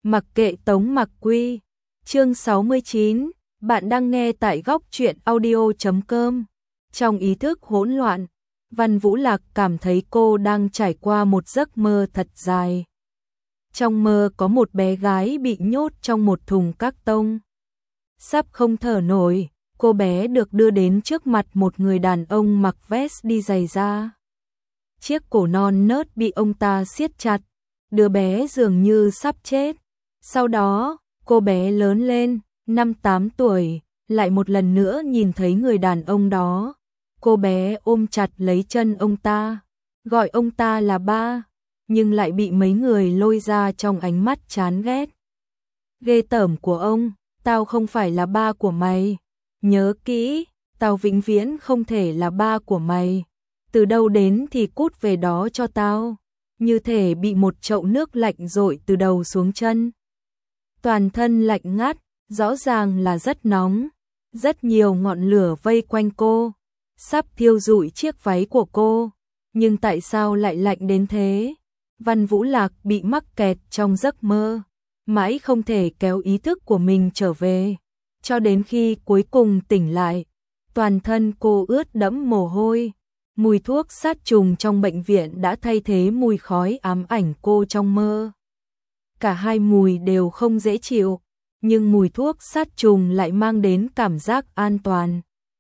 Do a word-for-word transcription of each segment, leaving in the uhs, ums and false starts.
Mặc kệ Tống Mặc Quy. Chương sáu mươi chín, bạn đang nghe tại góc truyện audio chấm com. Trong ý thức hỗn loạn, Văn Vũ Lạc cảm thấy cô đang trải qua một giấc mơ thật dài. Trong mơ có một bé gái bị nhốt trong một thùng các tông. Sắp không thở nổi, cô bé được đưa đến trước mặt một người đàn ông mặc vest đi giày da. Chiếc cổ non nớt bị ông ta siết chặt, đứa bé dường như sắp chết. Sau đó, cô bé lớn lên, năm tám tuổi, lại một lần nữa nhìn thấy người đàn ông đó. Cô bé ôm chặt lấy chân ông ta, gọi ông ta là ba, nhưng lại bị mấy người lôi ra trong ánh mắt chán ghét. Ghê tởm của ông, tao không phải là ba của mày. Nhớ kỹ, tao vĩnh viễn không thể là ba của mày. Từ đâu đến thì cút về đó cho tao. Như thể bị một chậu nước lạnh dội từ đầu xuống chân. Toàn thân lạnh ngắt, rõ ràng là rất nóng. Rất nhiều ngọn lửa vây quanh cô, sắp thiêu rụi chiếc váy của cô. Nhưng tại sao lại lạnh đến thế? Văn Vũ Lạc bị mắc kẹt trong giấc mơ, mãi không thể kéo ý thức của mình trở về. Cho đến khi cuối cùng tỉnh lại, toàn thân cô ướt đẫm mồ hôi. Mùi thuốc sát trùng trong bệnh viện đã thay thế mùi khói ám ảnh cô trong mơ. Cả hai mùi đều không dễ chịu, nhưng mùi thuốc sát trùng lại mang đến cảm giác an toàn.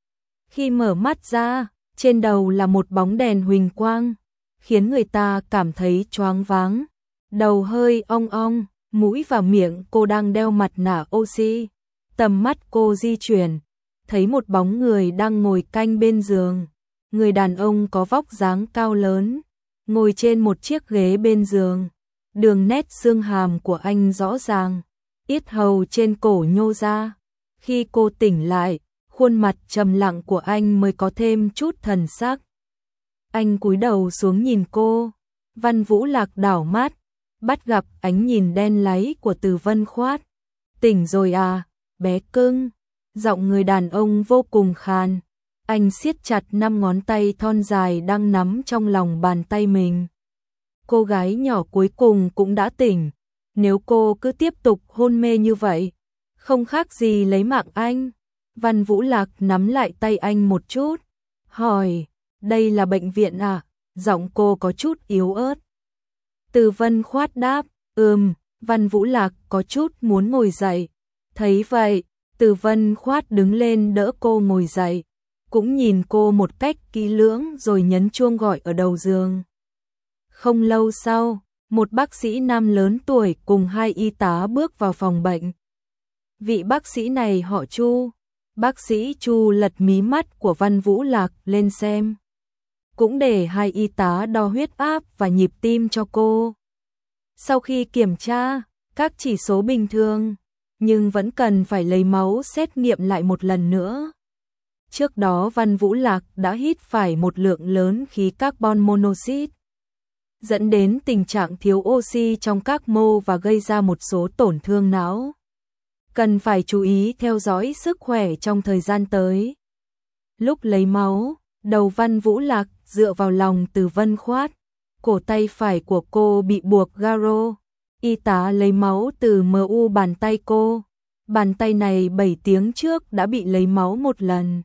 Khi mở mắt ra, trên đầu là một bóng đèn huỳnh quang, khiến người ta cảm thấy choáng váng. Đầu hơi ong ong, mũi và miệng cô đang đeo mặt nạ oxy. Tầm mắt cô di chuyển, thấy một bóng người đang ngồi canh bên giường. Người đàn ông có vóc dáng cao lớn, ngồi trên một chiếc ghế bên giường. Đường nét xương hàm của anh rõ ràng, yết hầu trên cổ nhô ra. Khi cô tỉnh lại, khuôn mặt trầm lặng của anh mới có thêm chút thần sắc. Anh cúi đầu xuống nhìn cô. Văn Vũ Lạc đảo mắt, bắt gặp ánh nhìn đen láy của Từ Vân Khoát. Tỉnh rồi à, bé cưng. Giọng người đàn ông vô cùng khàn. Anh siết chặt năm ngón tay thon dài đang nắm trong lòng bàn tay mình. Cô gái nhỏ cuối cùng cũng đã tỉnh. Nếu cô cứ tiếp tục hôn mê như vậy, không khác gì lấy mạng anh. Văn Vũ Lạc nắm lại tay anh một chút, hỏi, đây là bệnh viện à? Giọng cô có chút yếu ớt. Từ Vân Khoát đáp, ừm. Văn Vũ Lạc có chút muốn ngồi dậy. Thấy vậy, Từ Vân Khoát đứng lên đỡ cô ngồi dậy, cũng nhìn cô một cách kỹ lưỡng rồi nhấn chuông gọi ở đầu giường. Không lâu sau, một bác sĩ nam lớn tuổi cùng hai y tá bước vào phòng bệnh. Vị bác sĩ này họ Chu. Bác sĩ Chu lật mí mắt của Văn Vũ Lạc lên xem, cũng để hai y tá đo huyết áp và nhịp tim cho cô. Sau khi kiểm tra, các chỉ số bình thường, nhưng vẫn cần phải lấy máu xét nghiệm lại một lần nữa. Trước đó Văn Vũ Lạc đã hít phải một lượng lớn khí carbon monoxide, dẫn đến tình trạng thiếu oxy trong các mô và gây ra một số tổn thương não. Cần phải chú ý theo dõi sức khỏe trong thời gian tới. Lúc lấy máu, đầu Văn Vũ Lạc dựa vào lòng Từ Vân Khoát. Cổ tay phải của cô bị buộc garo. Y tá lấy máu từ mờ u bàn tay cô. Bàn tay này bảy tiếng trước đã bị lấy máu một lần.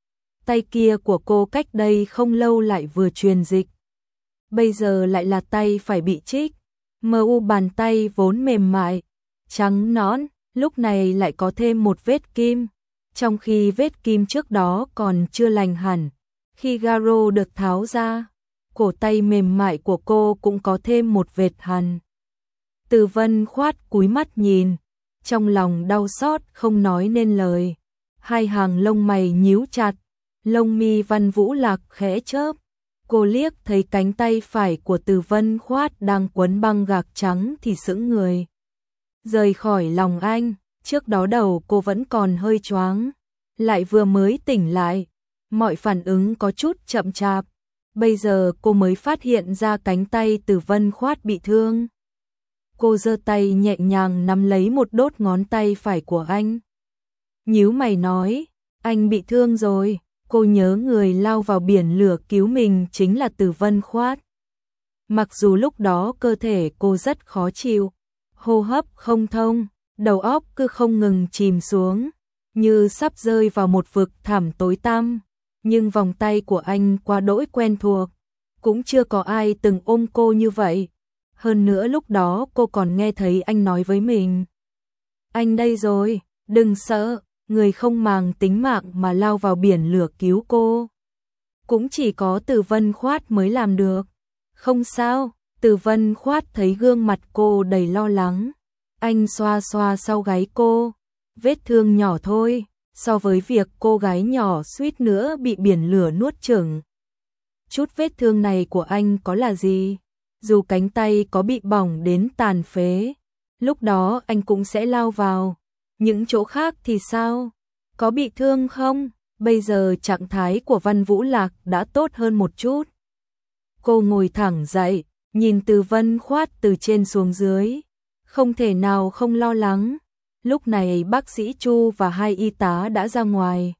Tay kia của cô cách đây không lâu lại vừa truyền dịch. Bây giờ lại là tay phải bị trích. Mờ u bàn tay vốn mềm mại, trắng nõn, lúc này lại có thêm một vết kim. Trong khi vết kim trước đó còn chưa lành hẳn. Khi garo được tháo ra, cổ tay mềm mại của cô cũng có thêm một vệt hằn. Từ Vân Khoát cúi mắt nhìn, trong lòng đau xót không nói nên lời. Hai hàng lông mày nhíu chặt, lông mi Văn Vũ Lạc khẽ chớp. Cô liếc thấy cánh tay phải của Từ Vân Khoát đang quấn băng gạc trắng thì sững người. Rời khỏi lòng anh, trước đó đầu cô vẫn còn hơi choáng, lại vừa mới tỉnh lại, mọi phản ứng có chút chậm chạp. Bây giờ cô mới phát hiện ra cánh tay Từ Vân Khoát bị thương. Cô giơ tay nhẹ nhàng nắm lấy một đốt ngón tay phải của anh. Nhíu mày nói, anh bị thương rồi. Cô nhớ người lao vào biển lửa cứu mình chính là Từ Vân Khoát. Mặc dù lúc đó cơ thể cô rất khó chịu, hô hấp không thông, đầu óc cứ không ngừng chìm xuống, như sắp rơi vào một vực thẳm tối tăm. Nhưng vòng tay của anh quá đỗi quen thuộc, cũng chưa có ai từng ôm cô như vậy. Hơn nữa lúc đó cô còn nghe thấy anh nói với mình: anh đây rồi, đừng sợ, người không màng tính mạng mà lao vào biển lửa cứu cô. Cũng chỉ có Từ Vân Khoát mới làm được. Không sao, Từ Vân Khoát thấy gương mặt cô đầy lo lắng. Anh xoa xoa sau gáy cô, vết thương nhỏ thôi, so với việc cô gái nhỏ suýt nữa bị biển lửa nuốt chửng. Chút vết thương này của anh có là gì? Dù cánh tay có bị bỏng đến tàn phế, lúc đó anh cũng sẽ lao vào. Những chỗ khác thì sao? Có bị thương không? Bây giờ trạng thái của Văn Vũ Lạc đã tốt hơn một chút. Cô ngồi thẳng dậy, nhìn Từ Vân Khoát từ trên xuống dưới, không thể nào không lo lắng. Lúc này bác sĩ Chu và hai y tá đã ra ngoài.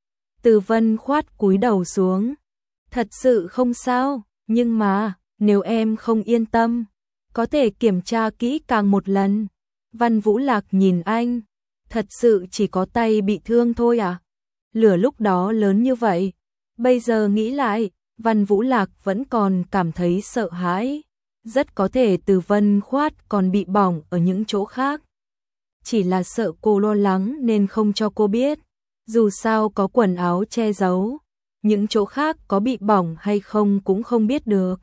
Từ Vân Khoát cúi đầu xuống. Thật sự không sao, nhưng mà, nếu em không yên tâm, có thể kiểm tra kỹ càng một lần. Văn Vũ Lạc nhìn anh, thật sự chỉ có tay bị thương thôi à? Lửa lúc đó lớn như vậy, bây giờ nghĩ lại, Văn Vũ Lạc vẫn còn cảm thấy sợ hãi. Rất có thể Từ Vân Khoát còn bị bỏng ở những chỗ khác. Chỉ là sợ cô lo lắng nên không cho cô biết. Dù sao có quần áo che giấu, những chỗ khác có bị bỏng hay không cũng không biết được.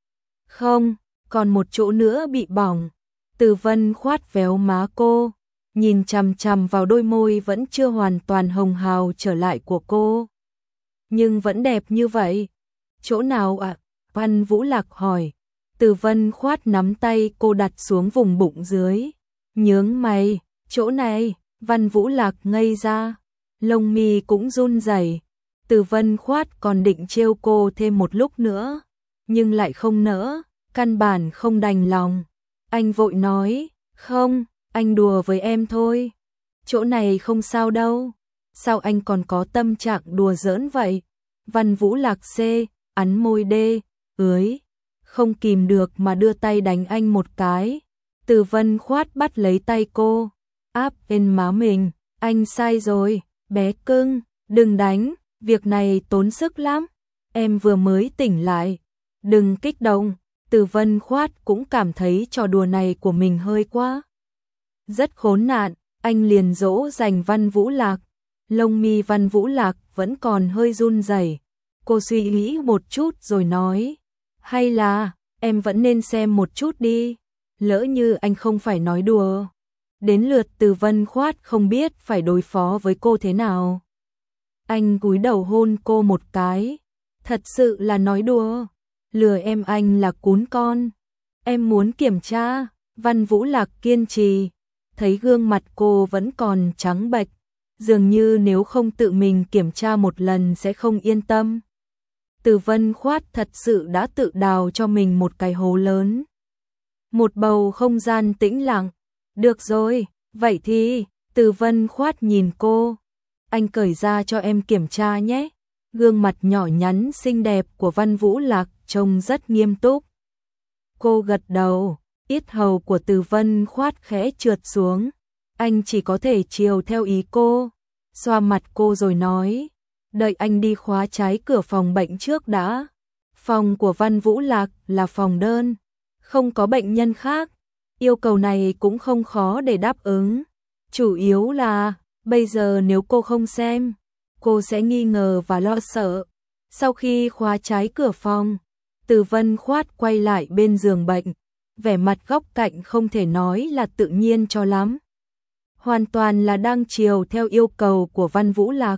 Không, còn một chỗ nữa bị bỏng. Từ Vân Khoát véo má cô, nhìn chằm chằm vào đôi môi vẫn chưa hoàn toàn hồng hào trở lại của cô. Nhưng vẫn đẹp như vậy. Chỗ nào ạ? À? Văn Vũ Lạc hỏi. Từ Vân Khoát nắm tay cô đặt xuống vùng bụng dưới. Nhướng mày, chỗ này. Văn Vũ Lạc ngây ra, lông mi cũng run rẩy. Từ Vân Khoát còn định trêu cô thêm một lúc nữa, nhưng lại không nỡ, căn bản không đành lòng. Anh vội nói, không, anh đùa với em thôi. Chỗ này không sao đâu. Sao anh còn có tâm trạng đùa giỡn vậy? Văn Vũ Lạc C, ắn môi D, ưới, không kìm được mà đưa tay đánh anh một cái. Từ Vân Khoát bắt lấy tay cô, áp lên má mình. Anh sai rồi, bé cưng, đừng đánh, việc này tốn sức lắm. Em vừa mới tỉnh lại, đừng kích động. Từ Vân Khoát cũng cảm thấy trò đùa này của mình hơi quá. Rất khốn nạn, anh liền dỗ dành Văn Vũ Lạc. Lông mi Văn Vũ Lạc vẫn còn hơi run rẩy. Cô suy nghĩ một chút rồi nói, hay là em vẫn nên xem một chút đi, lỡ như anh không phải nói đùa. Đến lượt Từ Vân Khoát không biết phải đối phó với cô thế nào. Anh cúi đầu hôn cô một cái. Thật sự là nói đùa, lừa em anh là cún con. Em muốn kiểm tra. Văn Vũ Lạc kiên trì, thấy gương mặt cô vẫn còn trắng bệch, dường như nếu không tự mình kiểm tra một lần sẽ không yên tâm. Từ Vân Khoát thật sự đã tự đào cho mình một cái hố lớn. Một bầu không gian tĩnh lặng. Được rồi, vậy thì, Từ Vân Khoát nhìn cô. Anh cởi ra cho em kiểm tra nhé. Gương mặt nhỏ nhắn xinh đẹp của Văn Vũ Lạc trông rất nghiêm túc. Cô gật đầu, yết hầu của Từ Vân Khoát khẽ trượt xuống. Anh chỉ có thể chiều theo ý cô, xoa mặt cô rồi nói, đợi anh đi khóa trái cửa phòng bệnh trước đã. Phòng của Văn Vũ Lạc là phòng đơn, không có bệnh nhân khác. Yêu cầu này cũng không khó để đáp ứng. Chủ yếu là, bây giờ nếu cô không xem, cô sẽ nghi ngờ và lo sợ. Sau khi khóa trái cửa phòng, Từ Vân Khoát quay lại bên giường bệnh, vẻ mặt góc cạnh không thể nói là tự nhiên cho lắm. Hoàn toàn là đang chiều theo yêu cầu của Văn Vũ Lạc.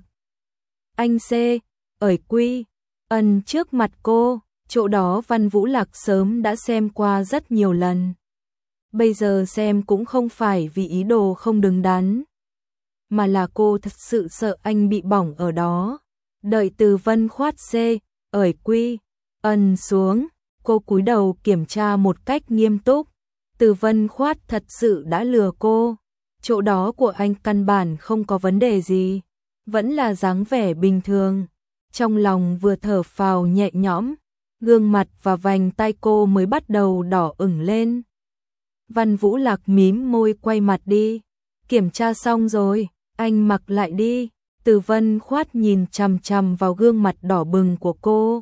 Anh C, ởi quy, ẩn trước mặt cô, chỗ đó Văn Vũ Lạc sớm đã xem qua rất nhiều lần. Bây giờ xem cũng không phải vì ý đồ không đứng đắn, mà là cô thật sự sợ anh bị bỏng ở đó. Đợi Từ Vân Khoát C, ởi quy, ẩn xuống, cô cúi đầu kiểm tra một cách nghiêm túc. Từ Vân Khoát thật sự đã lừa cô. Chỗ đó của anh căn bản không có vấn đề gì, vẫn là dáng vẻ bình thường. Trong lòng vừa thở phào nhẹ nhõm, gương mặt và vành tay cô mới bắt đầu đỏ ửng lên. Văn Vũ Lạc mím môi quay mặt đi. Kiểm tra xong rồi, anh mặc lại đi. Từ Vân Khoát nhìn chằm chằm vào gương mặt đỏ bừng của cô.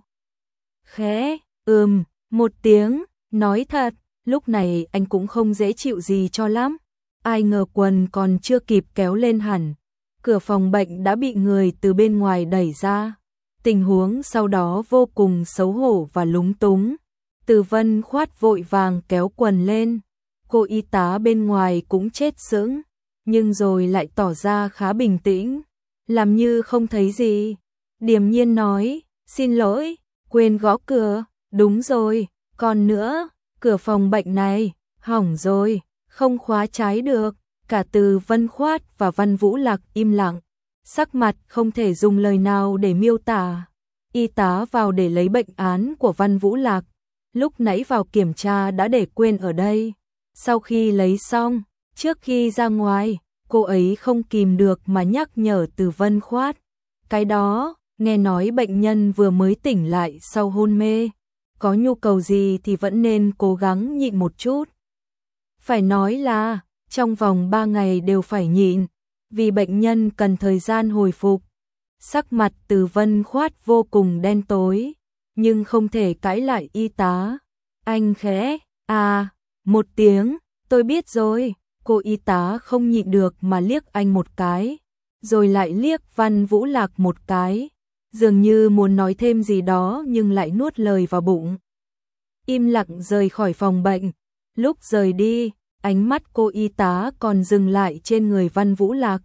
Khẽ, ừm, một tiếng, nói thật, lúc này anh cũng không dễ chịu gì cho lắm. Ai ngờ quần còn chưa kịp kéo lên hẳn, cửa phòng bệnh đã bị người từ bên ngoài đẩy ra. Tình huống sau đó vô cùng xấu hổ và lúng túng. Từ Vân Khoát vội vàng kéo quần lên. Cô y tá bên ngoài cũng chết sững, nhưng rồi lại tỏ ra khá bình tĩnh, làm như không thấy gì. Điềm nhiên nói, xin lỗi, quên gõ cửa, đúng rồi, còn nữa, cửa phòng bệnh này, hỏng rồi, không khóa trái được. Cả Từ Vân Khoát và Văn Vũ Lạc im lặng, sắc mặt không thể dùng lời nào để miêu tả. Y tá vào để lấy bệnh án của Văn Vũ Lạc, lúc nãy vào kiểm tra đã để quên ở đây. Sau khi lấy xong, trước khi ra ngoài, cô ấy không kìm được mà nhắc nhở Từ Vân Khoát. Cái đó, nghe nói bệnh nhân vừa mới tỉnh lại sau hôn mê, có nhu cầu gì thì vẫn nên cố gắng nhịn một chút. Phải nói là, trong vòng ba ngày đều phải nhịn, vì bệnh nhân cần thời gian hồi phục. Sắc mặt Từ Vân Khoát vô cùng đen tối, nhưng không thể cãi lại y tá. Anh khẽ, à, một tiếng, tôi biết rồi. Cô y tá không nhịn được mà liếc anh một cái, rồi lại liếc Văn Vũ Lạc một cái, dường như muốn nói thêm gì đó nhưng lại nuốt lời vào bụng. Im lặng rời khỏi phòng bệnh. Lúc rời đi, ánh mắt cô y tá còn dừng lại trên người Văn Vũ Lạc.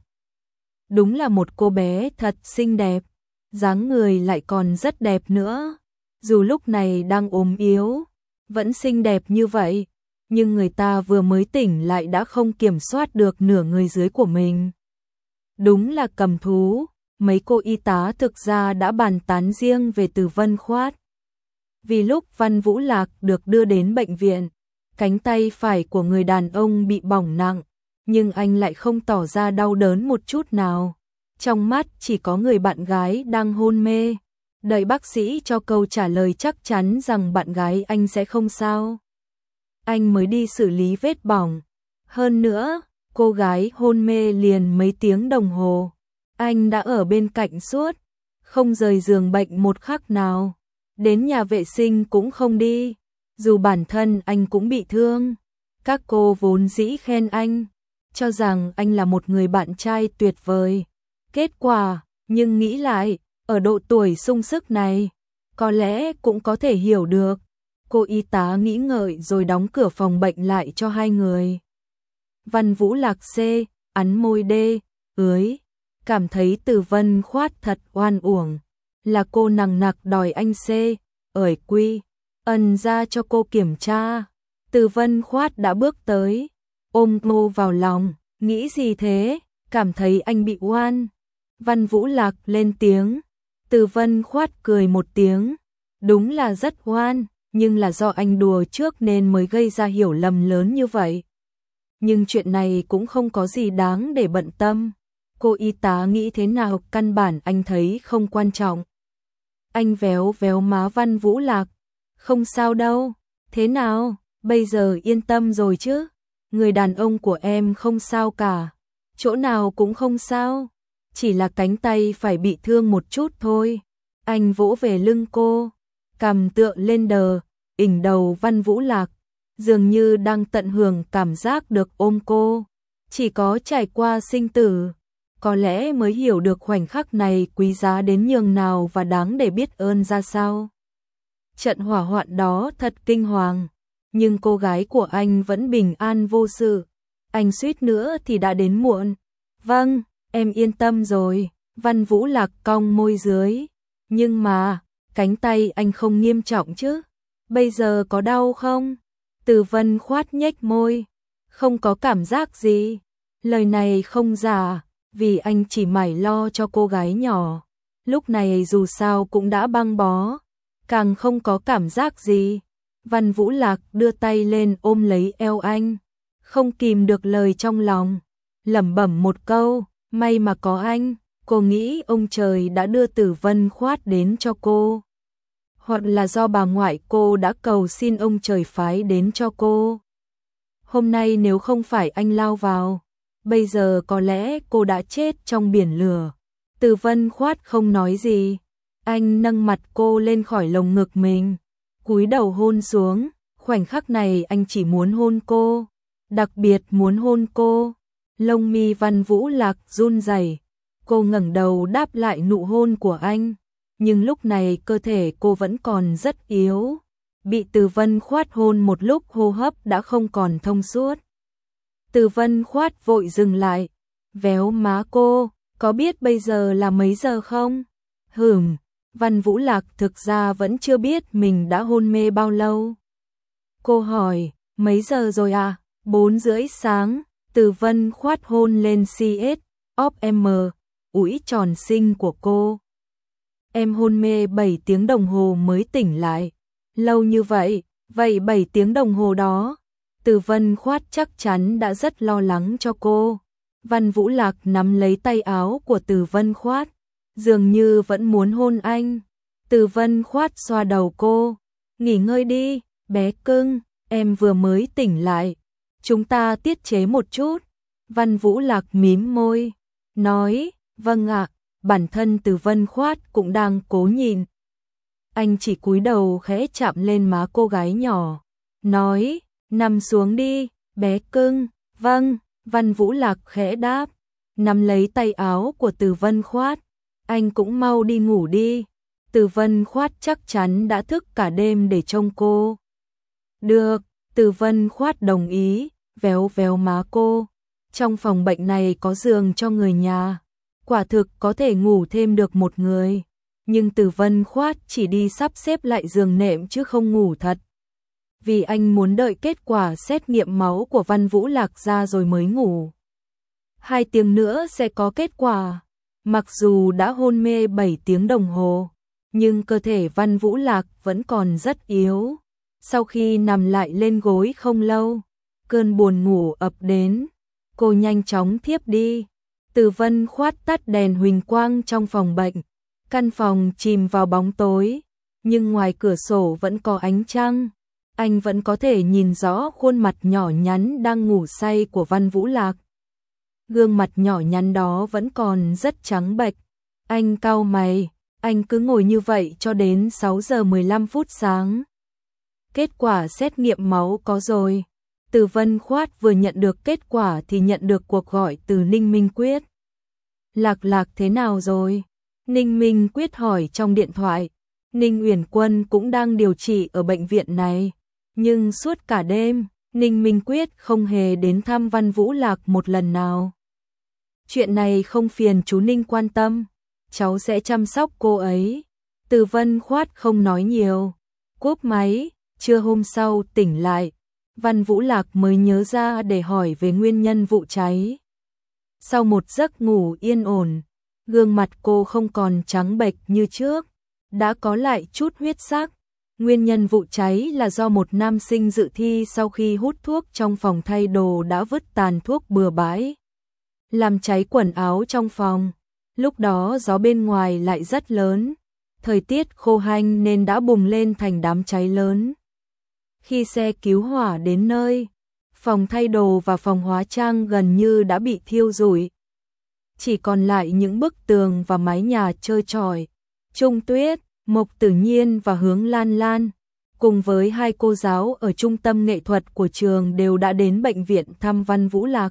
Đúng là một cô bé thật xinh đẹp, dáng người lại còn rất đẹp nữa. Dù lúc này đang ốm yếu, vẫn xinh đẹp như vậy, nhưng người ta vừa mới tỉnh lại đã không kiểm soát được nửa người dưới của mình. Đúng là cầm thú, mấy cô y tá thực ra đã bàn tán riêng về Từ Vân Khoát. Vì lúc Văn Vũ Lạc được đưa đến bệnh viện, cánh tay phải của người đàn ông bị bỏng nặng, nhưng anh lại không tỏ ra đau đớn một chút nào. Trong mắt chỉ có người bạn gái đang hôn mê, đợi bác sĩ cho câu trả lời chắc chắn rằng bạn gái anh sẽ không sao. Anh mới đi xử lý vết bỏng. Hơn nữa, cô gái hôn mê liền mấy tiếng đồng hồ. Anh đã ở bên cạnh suốt, không rời giường bệnh một khắc nào. Đến nhà vệ sinh cũng không đi, dù bản thân anh cũng bị thương. Các cô vốn dĩ khen anh, cho rằng anh là một người bạn trai tuyệt vời. Kết quả, nhưng nghĩ lại, ở độ tuổi sung sức này, có lẽ cũng có thể hiểu được. Cô y tá nghĩ ngợi rồi đóng cửa phòng bệnh lại cho hai người. Văn Vũ Lạc C, ắn môi D, ưới, cảm thấy Từ Vân Khoát thật oan uổng. Là cô nằng nặc đòi anh C, ởi quy, ẩn ra cho cô kiểm tra. Từ Vân Khoát đã bước tới, ôm cô vào lòng, nghĩ gì thế, cảm thấy anh bị oan. Văn Vũ Lạc lên tiếng, Từ Vân Khoát cười một tiếng, đúng là rất oan, nhưng là do anh đùa trước nên mới gây ra hiểu lầm lớn như vậy. Nhưng chuyện này cũng không có gì đáng để bận tâm. Cô y tá nghĩ thế nào căn bản anh thấy không quan trọng. Anh véo véo má Văn Vũ Lạc, không sao đâu, thế nào, bây giờ yên tâm rồi chứ, người đàn ông của em không sao cả, chỗ nào cũng không sao, chỉ là cánh tay phải bị thương một chút thôi. Anh vỗ về lưng cô, cằm tựa lên đờ, ỉnh đầu Văn Vũ Lạc, dường như đang tận hưởng cảm giác được ôm cô. Chỉ có trải qua sinh tử, có lẽ mới hiểu được khoảnh khắc này quý giá đến nhường nào và đáng để biết ơn ra sao. Trận hỏa hoạn đó thật kinh hoàng, nhưng cô gái của anh vẫn bình an vô sự. Anh suýt nữa thì đã đến muộn. Vâng, em yên tâm rồi. Văn Vũ Lạc cong môi dưới. Nhưng mà, cánh tay anh không nghiêm trọng chứ? Bây giờ có đau không? Từ Vân Khoát nhếch môi. Không có cảm giác gì. Lời này không giả, vì anh chỉ mải lo cho cô gái nhỏ. Lúc này dù sao cũng đã băng bó, càng không có cảm giác gì. Văn Vũ Lạc đưa tay lên ôm lấy eo anh, không kìm được lời trong lòng, lẩm bẩm một câu, may mà có anh. Cô nghĩ ông trời đã đưa Từ Vân Khoát đến cho cô, hoặc là do bà ngoại cô đã cầu xin ông trời phái đến cho cô. Hôm nay nếu không phải anh lao vào, bây giờ có lẽ cô đã chết trong biển lửa. Từ Vân Khoát không nói gì. Anh nâng mặt cô lên khỏi lồng ngực mình, cúi đầu hôn xuống. Khoảnh khắc này anh chỉ muốn hôn cô, đặc biệt muốn hôn cô. Lông mi Văn Vũ Lạc run rẩy. Cô ngẩng đầu đáp lại nụ hôn của anh, nhưng lúc này cơ thể cô vẫn còn rất yếu. Bị Từ Vân Khoát hôn một lúc hô hấp đã không còn thông suốt. Từ Vân Khoát vội dừng lại, véo má cô, có biết bây giờ là mấy giờ không? Hửm, Văn Vũ Lạc thực ra vẫn chưa biết mình đã hôn mê bao lâu. Cô hỏi, mấy giờ rồi à? Bốn rưỡi sáng. Từ Vân Khoát hôn lên xê ét of em, ủi tròn xinh của cô. Em hôn mê bảy tiếng đồng hồ mới tỉnh lại. Lâu như vậy, vậy bảy tiếng đồng hồ đó, Từ Vân Khoát chắc chắn đã rất lo lắng cho cô. Văn Vũ Lạc nắm lấy tay áo của Từ Vân Khoát, dường như vẫn muốn hôn anh. Từ Vân Khoát xoa đầu cô, nghỉ ngơi đi, bé cưng, em vừa mới tỉnh lại. Chúng ta tiết chế một chút. Văn Vũ Lạc mím môi, nói, vâng ạ. Bản thân Từ Vân Khoát cũng đang cố nhìn. Anh chỉ cúi đầu khẽ chạm lên má cô gái nhỏ, nói, nằm xuống đi, bé cưng. Vâng, Văn Vũ Lạc khẽ đáp, nắm lấy tay áo của Từ Vân Khoát. Anh cũng mau đi ngủ đi. Từ Vân Khoát chắc chắn đã thức cả đêm để trông cô. Được, Từ Vân Khoát đồng ý, véo véo má cô. Trong phòng bệnh này có giường cho người nhà, quả thực có thể ngủ thêm được một người. Nhưng Từ Vân Khoát chỉ đi sắp xếp lại giường nệm chứ không ngủ thật. Vì anh muốn đợi kết quả xét nghiệm máu của Văn Vũ Lạc ra rồi mới ngủ. Hai tiếng nữa sẽ có kết quả. Mặc dù đã hôn mê bảy tiếng đồng hồ, nhưng cơ thể Văn Vũ Lạc vẫn còn rất yếu. Sau khi nằm lại lên gối không lâu, cơn buồn ngủ ập đến. Cô nhanh chóng thiếp đi. Từ Vân Khoát tắt đèn huỳnh quang trong phòng bệnh. Căn phòng chìm vào bóng tối, nhưng ngoài cửa sổ vẫn có ánh trăng. Anh vẫn có thể nhìn rõ khuôn mặt nhỏ nhắn đang ngủ say của Văn Vũ Lạc. Gương mặt nhỏ nhắn đó vẫn còn rất trắng bệch. Anh cau mày, anh cứ ngồi như vậy cho đến sáu giờ mười lăm phút sáng. Kết quả xét nghiệm máu có rồi. Từ Vân Khoát vừa nhận được kết quả thì nhận được cuộc gọi từ Ninh Minh Quyết. Lạc Lạc thế nào rồi? Ninh Minh Quyết hỏi trong điện thoại. Ninh Uyển Quân cũng đang điều trị ở bệnh viện này. Nhưng suốt cả đêm, Ninh Minh Quyết không hề đến thăm Văn Vũ Lạc một lần nào. Chuyện này không phiền chú Ninh quan tâm, cháu sẽ chăm sóc cô ấy. Từ Vân Khoát không nói nhiều. Cúp máy, trưa hôm sau tỉnh lại, Văn Vũ Lạc mới nhớ ra để hỏi về nguyên nhân vụ cháy. Sau một giấc ngủ yên ổn, gương mặt cô không còn trắng bệch như trước, đã có lại chút huyết sắc. Nguyên nhân vụ cháy là do một nam sinh dự thi sau khi hút thuốc trong phòng thay đồ đã vứt tàn thuốc bừa bãi, làm cháy quần áo trong phòng. Lúc đó gió bên ngoài lại rất lớn, thời tiết khô hanh nên đã bùng lên thành đám cháy lớn. Khi xe cứu hỏa đến nơi, phòng thay đồ và phòng hóa trang gần như đã bị thiêu rụi. Chỉ còn lại những bức tường và mái nhà trơ trọi. Trung Tuyết, Mộc Tử Nhiên và Hướng Lan Lan, cùng với hai cô giáo ở trung tâm nghệ thuật của trường đều đã đến bệnh viện thăm Văn Vũ Lạc.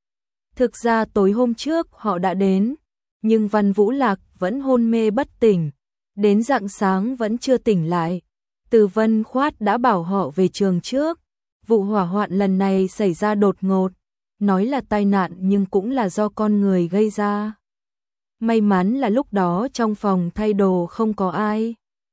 Thực ra tối hôm trước họ đã đến, nhưng Văn Vũ Lạc vẫn hôn mê bất tỉnh, đến rạng sáng vẫn chưa tỉnh lại. Từ Vân Khoát đã bảo họ về trường trước. Vụ hỏa hoạn lần này xảy ra đột ngột, nói là tai nạn nhưng cũng là do con người gây ra. May mắn là lúc đó trong phòng thay đồ không có ai.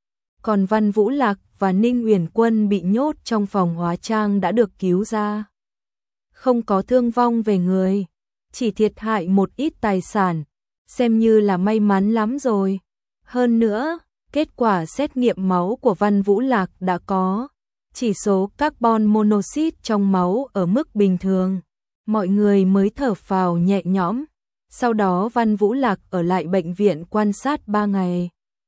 Còn Văn Vũ Lạc và Ninh Uyển Quân bị nhốt trong phòng hóa trang đã được cứu ra. Không có thương vong về người, chỉ thiệt hại một ít tài sản, xem như là may mắn lắm rồi. Hơn nữa, kết quả xét nghiệm máu của Văn Vũ Lạc đã có chỉ số carbon monoxide trong máu ở mức bình thường. Mọi người mới thở phào nhẹ nhõm. Sau đó Văn Vũ Lạc ở lại bệnh viện quan sát ba ngày.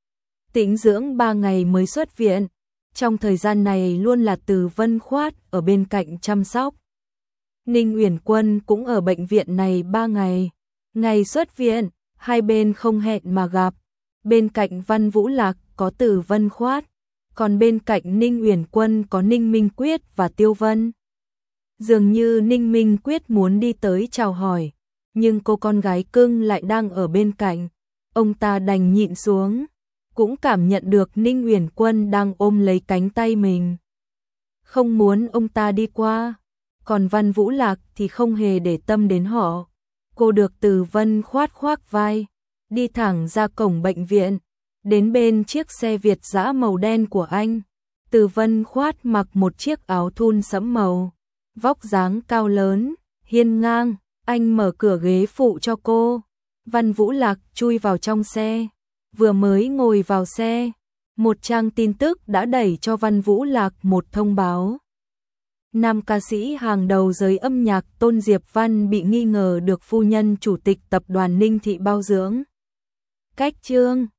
Tĩnh dưỡng ba ngày mới xuất viện. Trong thời gian này luôn là Từ Vân Khoát ở bên cạnh chăm sóc. Ninh Uyển Quân cũng ở bệnh viện này ba ngày. Ngày xuất viện, hai bên không hẹn mà gặp. Bên cạnh Văn Vũ Lạc có Từ Vân Khoát, còn bên cạnh Ninh Uyển Quân có Ninh Minh Quyết và Tiêu Vân. Dường như Ninh Minh Quyết muốn đi tới chào hỏi, nhưng cô con gái cưng lại đang ở bên cạnh. Ông ta đành nhịn xuống, cũng cảm nhận được Ninh Uyển Quân đang ôm lấy cánh tay mình. Không muốn ông ta đi qua, còn Văn Vũ Lạc thì không hề để tâm đến họ. Cô được Từ Vân Khoát khoác vai, đi thẳng ra cổng bệnh viện, đến bên chiếc xe Việt dã màu đen của anh. Từ Vân Khoát mặc một chiếc áo thun sẫm màu, vóc dáng cao lớn, hiên ngang, anh mở cửa ghế phụ cho cô. Văn Vũ Lạc chui vào trong xe, vừa mới ngồi vào xe, một trang tin tức đã đẩy cho Văn Vũ Lạc một thông báo. Nam ca sĩ hàng đầu giới âm nhạc Tôn Diệp Văn bị nghi ngờ được phu nhân chủ tịch tập đoàn Ninh Thị bao dưỡng. Cách chương